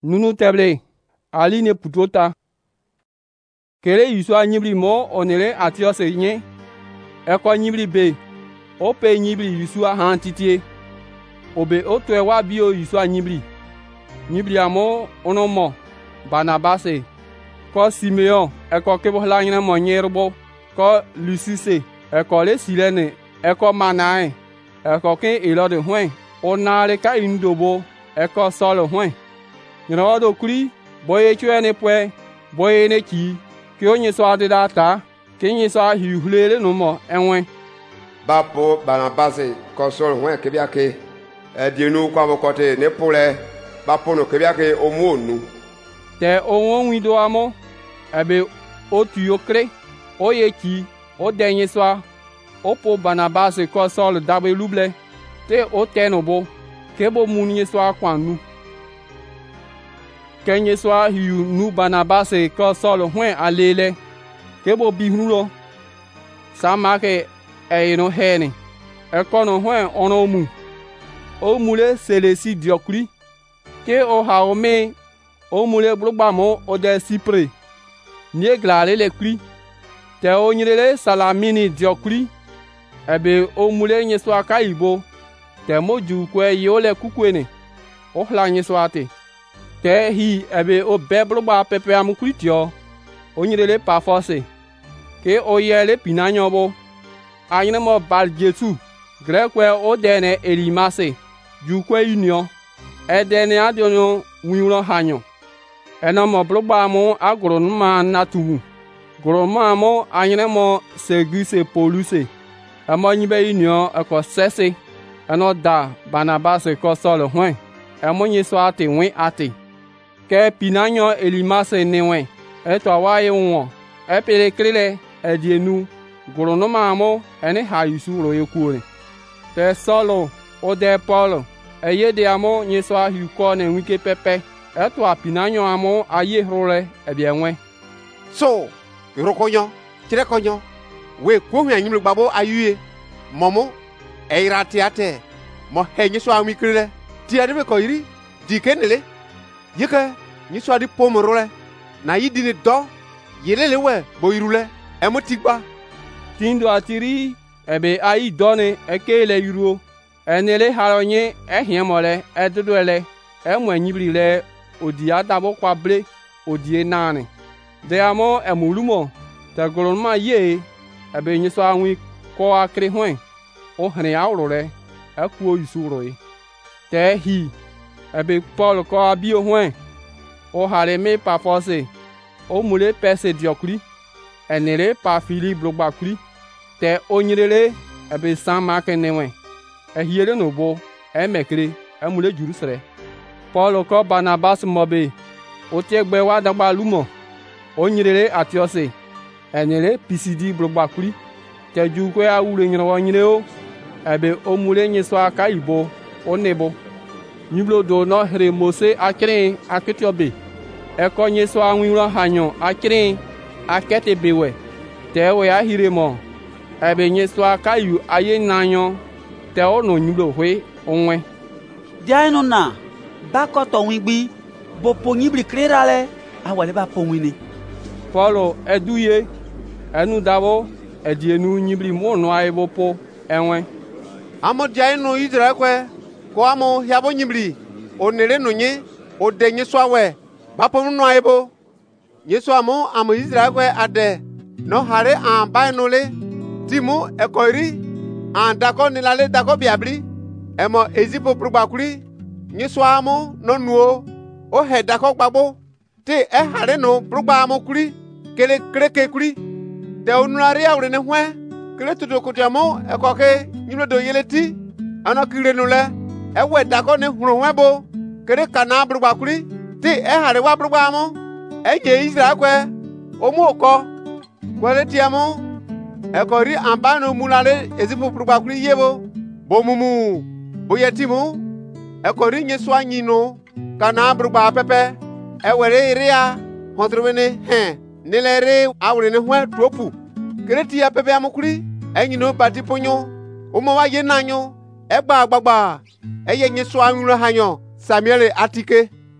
Nunu teble ali ne putota. Kere yusua nyibli mo onere atiose nye. Eko nyibli be. Ope nyibli yusua han titie. Obe otwe wa bio yusua nyibli. Nyibli amo onomo Barnabase. Ko Simeon eko kebo la nyina mo nyerbo. Ko Lusise eko le Silene eko Manae. Eko ke Elode hwen. Onare ka indobo eko Solo hwen. Nyina do kuri boye chwe ne pwe boye ne ki ki onye so ade data ki onye so ahihulele no mo enwe bapo Barnabase ko Solo hwen ke bia ke edienu kwa bokote ne pole bapo no ke bia ke omonu te onwo wido amo ebe otu yokre oye ki o denye so opo Barnabase ko Solo dabe luble te o tenobo kebo munye so akwanu kenye soa hiu nu Barnabase ko Solo hwen alele kebo bihnulo samake no hene ekono hwen ono mu o mule selesi diokri ke o haome o mule brugbamo o de Cypre nie glare le kri te o nyirele Salamini diokri ebe o mule nye soa kaibo te moju kwe yole kukwene o hla nye soa te te hi ebe o bebluba pepe amukritio onyirele pa force ke o yele pinanyobo anyine mo bal Jesu grekwe o dene Elimase jukwe union edene adiono winro hanyo ena mo bluba mo agoro nma natumu goro ma mo anyine mo Seguse Poluse amo nyibe union eko sese eno da Barnabase ko Solo hwen amo nyeso ate wen ate ke pinanyo Elimase newe eto awaye won epele krele edienu gronoma amo ene hayusu ro yekure te Solo o de Paul eyede amo nyeso ahuko ne wike pepe eto apinanyo amo aye role ebienwe so rokonyo tirekonyo we ko hwanyim gbabo ayue momo eirate ate mo henye so ami krele ti ade be ko yiri dikenele yeke ni so di pomorole na yidini do yelele we boirule emotigba tindo atiri ebe ayi done ekele yuro enele haronye ehiemole edudele emwenyibrile odi adabo kwabre odi enane de amo emulumo te golonma ye ebe nyiso anwi ko akre hwen o hne awrore akuo yusuro te hi ebe Paul ko abio hwen o hareme pa force o mule pese diokri enere pa Philippe blogbakri te onyirele ebe San Mark newe ehiele no bo emekre emule Jerusalem Paul ko Barnabas mobe o tegbe wa dagba lumo onyirele Atiose enere Pisidi blogbakri te jukwe awure nyiro nyire o ebe o mule nyeso aka ibo o nebo nyiblo do no here Mose akrin aketiobe eko nyeso anwiro hanyo akrin akete bewe te we ahire mo ebe nyeso akayu aye nanyo te ono nyiblo hwe onwe dia eno na bakoto wingbi bo ponyibli krerale awale ba ponwini Paulo eduye enu dabo edienu nyibli mo no aibo po enwe amo dia eno Israel kwe ko amo hiabo nyibli onere no nye odenye so awe bapo no aibo Yesu amo Israel kwe ade no hare an bainole timu ekoiri an dako nilale dako biabli emo ezipo progbakuri Yesu amo no nuo o he dako gbagbo te hare no progba amo kuri kele kreke kuri de onurari awre ne hwe kele tudo kutiamo ekoke nyilo do yeleti ana kire nule ewe dako ne huro hwebo kele kana progbakuri te hare wa progba amo eje Israel kwe omuoko kwele tiamo ekori ambano mulale ezifu prubakuri yebo bomumu boyetimu ekori nyeso anyino kana brugba pepe ewere ria hotrowene nilere awrene hwe tropu kreti ya pepe amukuri enyino batiponyo omowa yenanyo egba agbagba eye nyeso anwuro hanyo Samuel atike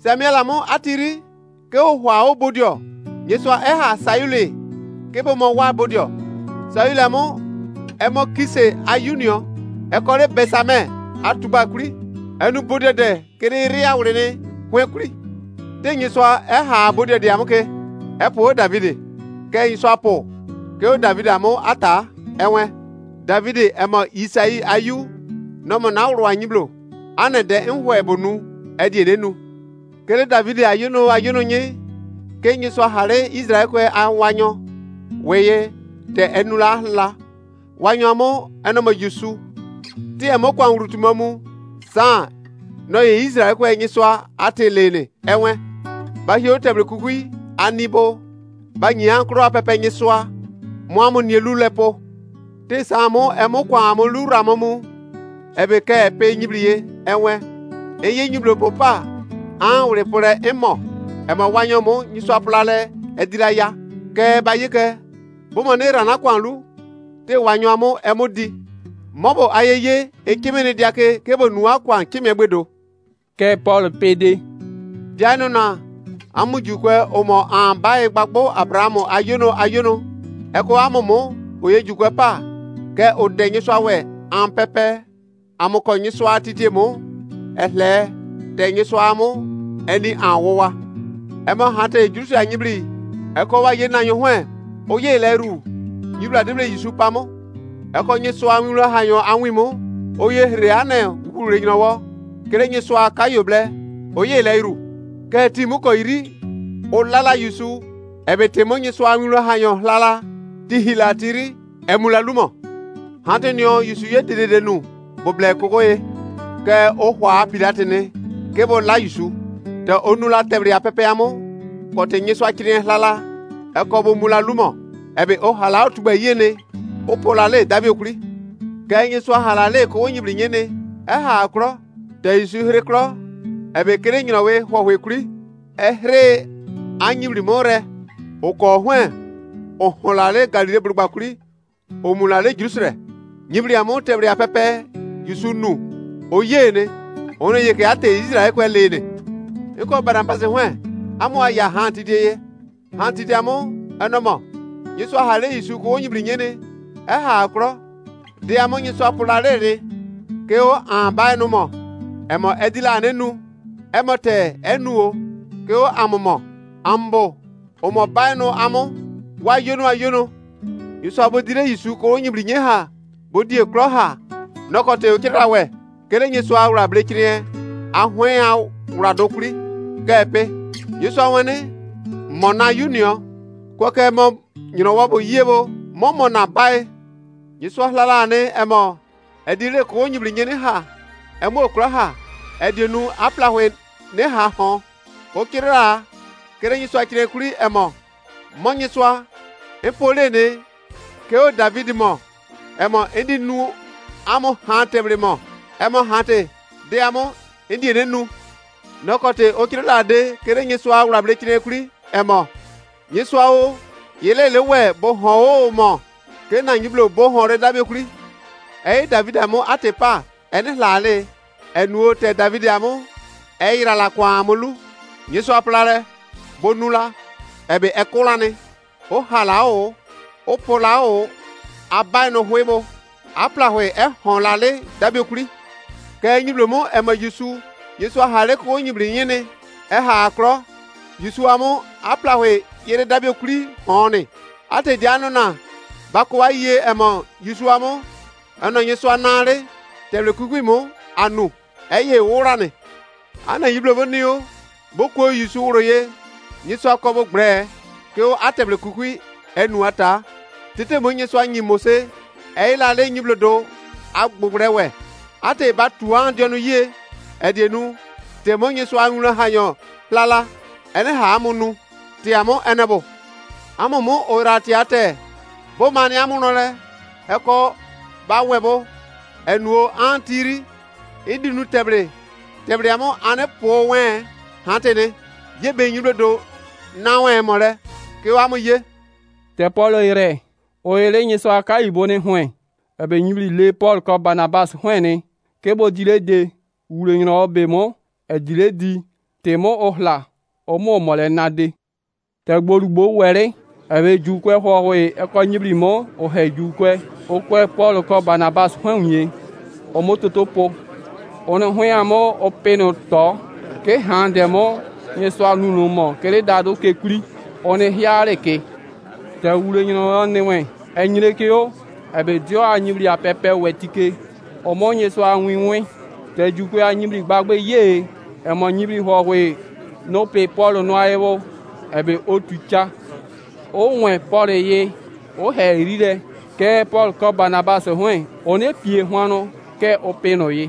Samuel amu atiri ke o hwa o bodio nyeswa eha sayule ke bo mo wa bodio sayule amu emo kise ayunio ekore besame atuba kuri enu bodio de kere ria wurene hwekuri te nyeswa eha bodio de amuke epo David ke nyeswa po ke o David amu ata enwe David emo Isai ayu no mo na wuro anyiblo ane de nhwe bonu edienenu kele David ayuno nye ke nyeswa hare Israel kwe awanyo weye te enula la wanyo amu enomo yusu ti emo kwa nrutumamu sa no ye Israel kwe nyeswa atelene enwe ba hio tebre kukui anibo ba nyankro apepe nyeswa muamu nielu lepo te samu emo kwa amu luramu ebe ke pe nyibriye enwe eye nyiblo popa an wure pore emo wanyo mu nyiswa plale edira ya ke bayike bomo ne rana kwanlu te wanyo amu emodi mobo ayeye ekimene diake ke bo nuwa kwan kimegbedo ke Paul pede diano na amujukwe omo an bae gbagbo Abraham ayuno eko amumu oyejukwe pa ke ode nyiswa we an pepe amuko nyiswa titiemu ehle te nyiswa amu eni awowa ema hante jusu anyibri eko wa ye nanyo hwe oye leru nyibra debre yisu pamo eko nyiswa anwura hanyo anwimo oye hre ane wure nyinawo kere nyiswa kayoble oye leru ke timu ko iri o lala yisu ebe temo nyiswa anwura hanyo lala dihila tiri emula lumo hante nyo yisu ye dedenu boble kokoye ke o hwa pilatene ke bo la yisu te onula tebre apepe amu kote nyeswa kire lala ekobo mula lumo ebe o hala otugba yene o polale dabi okuri ke nyeswa halale ko onyibri nyene eha akro te isu hre kro ebe kere nyinawe hwohwe kuri ehre anyibri more o ko hwen o holale galile burugba kuri o mulale jurusre nyibri amu tebre apepe yusunu o yene ono yeke ate Israel kwelene iko Barnabas hwen amu aya hantide amu enomo yesu hale isu ko onyibri nyene eha akro de amu yesu apulare ke o amba enu mo emo edila nenu emo te enuo ke o amumo ambo omo bainu amu wa yono yesu abodire isu ko onyibri nye ha bodi ekro ha nokote okirawe kele yesu awra blekire ahwen awra dokuri kepe yesu awene mona union koke mo nyino bo yebo mo mona bai yesu halala ne emo edire ko nyibri nyene ha emo okra ha edienu aplahwe ne ha ho okira kere yesu akire kuri emo mo yesu efole ne ke o David mo emo indi nu amo hante mo emo hante de amo indi nenu nokote okirila de kere nyeswa awra ble kire kuri emo nyeswa o yelele we bo ho o mo ke na nyiblo bo ho re dabe kuri David amo atepa ene lale enuo te David amo ira la kwa amulu nyeswa plare bonula ebe ekulane o halao o polao abaino hwebo aplahwe honlale dabe kuri ke nyiblo mo ema Yesu hale ko nyibri nyene ha akro Yesu amu aplahwe yere dabe kuri hone ate diano na bakwa ye ema Yesu amu ana Yesu anare tele kukui mo anu eye wurane ana yiblo bonio boko Yesu woroye Yesu akobo gbre ke o atable kukui enu ata tete mo Yesu anyi mose la le nyiblo do agbugrewe ate batuan dionu ye edienu te mo Yesu anwura hanyo lala ene ha amunu ti amo enebo amumu orati ate bo mani amunole eko ba webo enuo antiri idinu tebre amo ane po wen hantene ye be nyiblo do nawe more ke wa mo ye te Paul ire o ele Yesu aka ibone hwen ebe nyibli le Paul ko Barnabas hwen ne ke bo dile de wure nyino be mo e dile di temo ohla omo mole nade te gbolugbo were ebe jukwe howe eko nyibri mo o he jukwe o kwe Paul ko Barnabas hwenye o mototopo ono hweamo o peno to ke handemo nye so nunu mo kele dado ke kuri one hiare ke te wule nyino newe enyire ke o ebe dio anyibri apepe wetike o mo nye so anwinwe te jukwe anyibri gbagbe ye e mo nyibri howe no pe Paul no ayewo ebe otucha o wen Paul ye o he rire ke Paul ko Barnabas hwen one pie hwano ke o peno ye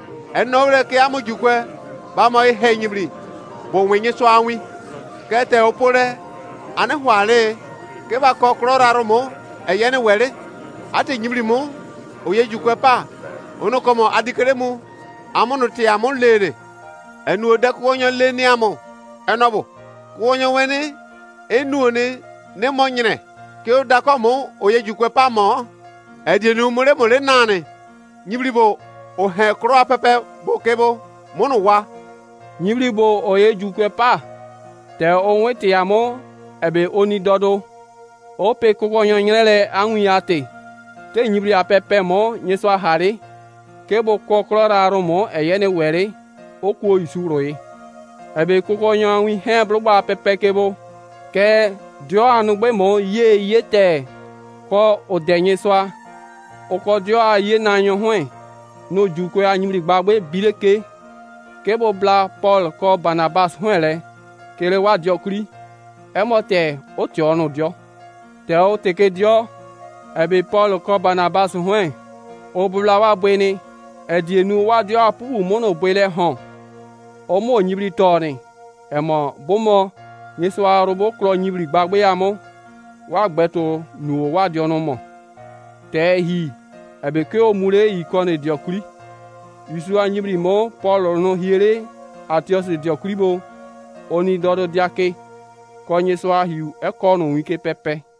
enowre ke amujukwe ba mo he nyibri bo wenye so anwi ke te opore ane hwale ke ba ko krora romo eyene were ate nyibri mo oye jukwe pa ono komo adikere mu amono te amon lere enu oda ko onyo le ni amo enobo ko onyo weni enu oni ne monyene ke oda ko mo oye jukwe pa mo edienu mure nane nyibri bo o he kro apepe bo kebo mono wa nyibri bo oye jukwe pa te onwe te amo ebe oni dodo o pe ko onyo nyele anwi ate te nyibri apepe mo nyeso ahare ke bo ko krora romo eyene were o ko isuro yi ebe ko onyo anwi he blugba apepe kebo ke dio anugbe mo ye te ko odenye so o ko dio aye na nyo hwen no jukwe anyimri gbagbe bileke ke bo bla Paul ko Barnabas hwenle kele wa dio kuri emote o ti onu dio te o teke dio ebe Paul ko Barnabas hwen o bla wa bweni edienu wa dio apu mono bwele hon o mo nyibri toni emo bomo yeso arobo kro nyibri gbagbe amo wa gbeto nu wa dio no mo te hi ebe ke o mure ikone dio kuri isu anyibri mo Paul no hiere atios dio kuri bo oni dodo diake konye so ahiu e kono wike pepe